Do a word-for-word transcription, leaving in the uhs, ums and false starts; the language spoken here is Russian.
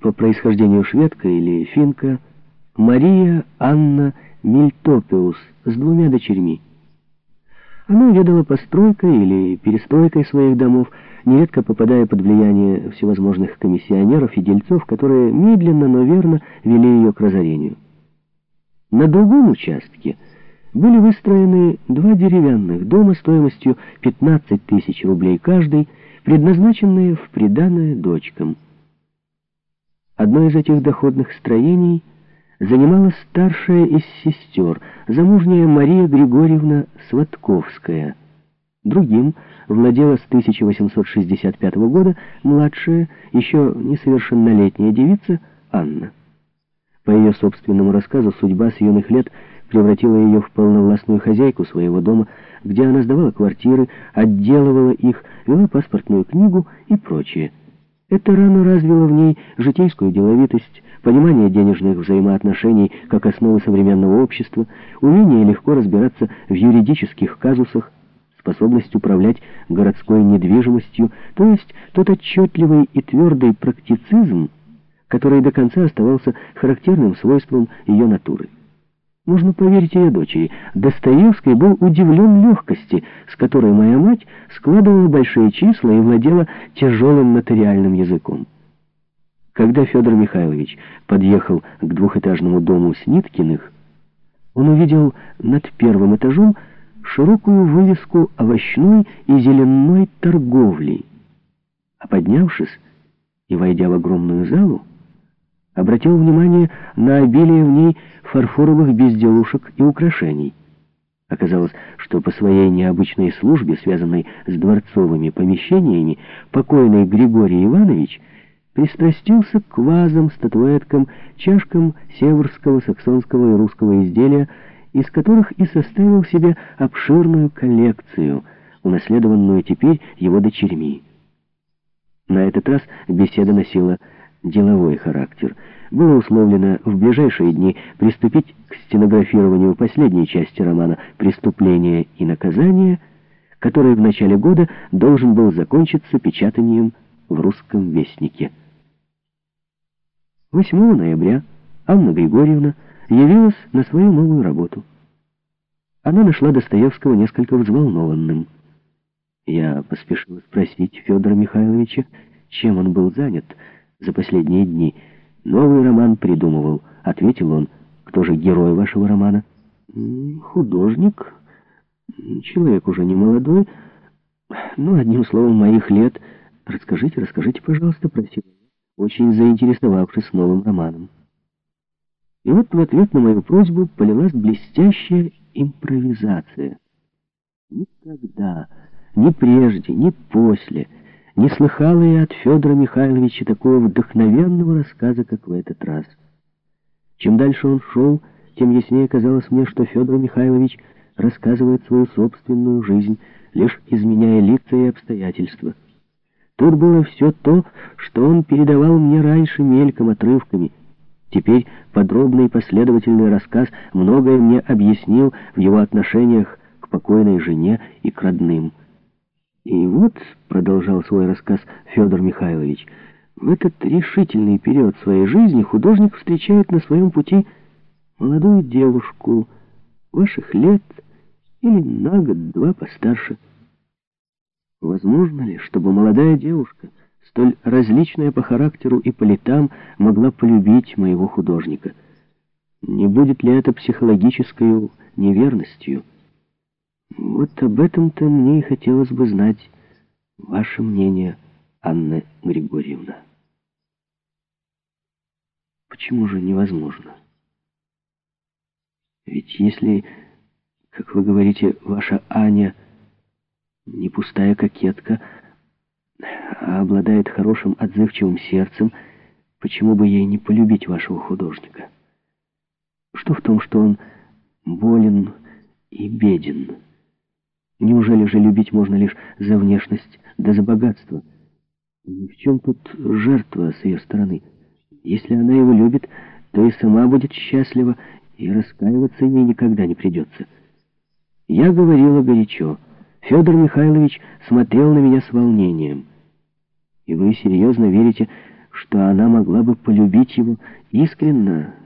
по происхождению шведка или финка, Мария Анна Мильтопиус с двумя дочерьми. Она ведала постройкой или перестройкой своих домов, нередко попадая под влияние всевозможных комиссионеров и дельцов, которые медленно, но верно вели ее к разорению. На другом участке были выстроены два деревянных дома стоимостью пятнадцать тысяч рублей каждый, предназначенные в приданое дочкам. Одно из этих доходных строений занимала старшая из сестер, замужняя Мария Григорьевна Сватковская. Другим владела с тысяча восемьсот шестьдесят пятого года младшая, еще несовершеннолетняя девица Анна. По ее собственному рассказу, судьба с юных лет превратила ее в полновластную хозяйку своего дома, где она сдавала квартиры, отделывала их, вела паспортную книгу и прочее. Это рано развило в ней житейскую деловитость, понимание денежных взаимоотношений как основы современного общества, умение легко разбираться в юридических казусах, способность управлять городской недвижимостью, то есть тот отчетливый и твердый практицизм, который до конца оставался характерным свойством ее натуры. Можно поверить ее дочери. Достоевский был удивлен легкости, с которой моя мать складывала большие числа и владела тяжелым нотариальным языком. Когда Федор Михайлович подъехал к двухэтажному дому Сниткиных, он увидел над первым этажом широкую вывеску овощной и зеленой торговли, а поднявшись и войдя в огромную залу, обратил внимание на обилие в ней фарфоровых безделушек и украшений. Оказалось, что по своей необычной службе, связанной с дворцовыми помещениями, покойный Григорий Иванович пристрастился к вазам, статуэткам, чашкам северского, саксонского и русского изделия, из которых и составил себе обширную коллекцию, унаследованную теперь его дочерьми. На этот раз беседа носила деловой характер. Было условлено в ближайшие дни приступить к стенографированию последней части романа «Преступление и наказание», который в начале года должен был закончиться печатанием в «Русском вестнике». восьмого ноября Анна Григорьевна явилась на свою новую работу. Она нашла Достоевского несколько взволнованным. Я поспешила спросить Федора Михайловича, чем он был занят за последние дни. «Новый роман придумывал», — ответил он. «Кто же герой вашего романа?» «Художник, человек уже не молодой, ну, одним словом, моих лет. Расскажите, расскажите, пожалуйста», — просил, очень заинтересовавшись новым романом. И вот в ответ на мою просьбу полилась блестящая импровизация. Никогда, ни прежде, ни после не слыхала я от Федора Михайловича такого вдохновенного рассказа, как в этот раз. Чем дальше он шел, тем яснее казалось мне, что Федор Михайлович рассказывает свою собственную жизнь, лишь изменяя лица и обстоятельства. Тут было все то, что он передавал мне раньше мельком, отрывками. Теперь подробный и последовательный рассказ многое мне объяснил в его отношениях к покойной жене и к родным. И вот, продолжал свой рассказ Федор Михайлович, в этот решительный период своей жизни художник встречает на своем пути молодую девушку ваших лет или на год-два постарше. Возможно ли, чтобы молодая девушка, столь различная по характеру и по летам, могла полюбить моего художника? Не будет ли это психологической неверностью? Вот об этом-то мне и хотелось бы знать ваше мнение, Анна Григорьевна. Почему же невозможно? Ведь если, как вы говорите, ваша Аня не пустая кокетка, а обладает хорошим отзывчивым сердцем, почему бы ей не полюбить вашего художника? Что в том, что он болен и беден? Неужели же любить можно лишь за внешность да за богатство? И в чем тут жертва с ее стороны? Если она его любит, то и сама будет счастлива, и раскаиваться ей никогда не придется. Я говорила горячо. Федор Михайлович смотрел на меня с волнением. И вы серьезно верите, что она могла бы полюбить его искренно,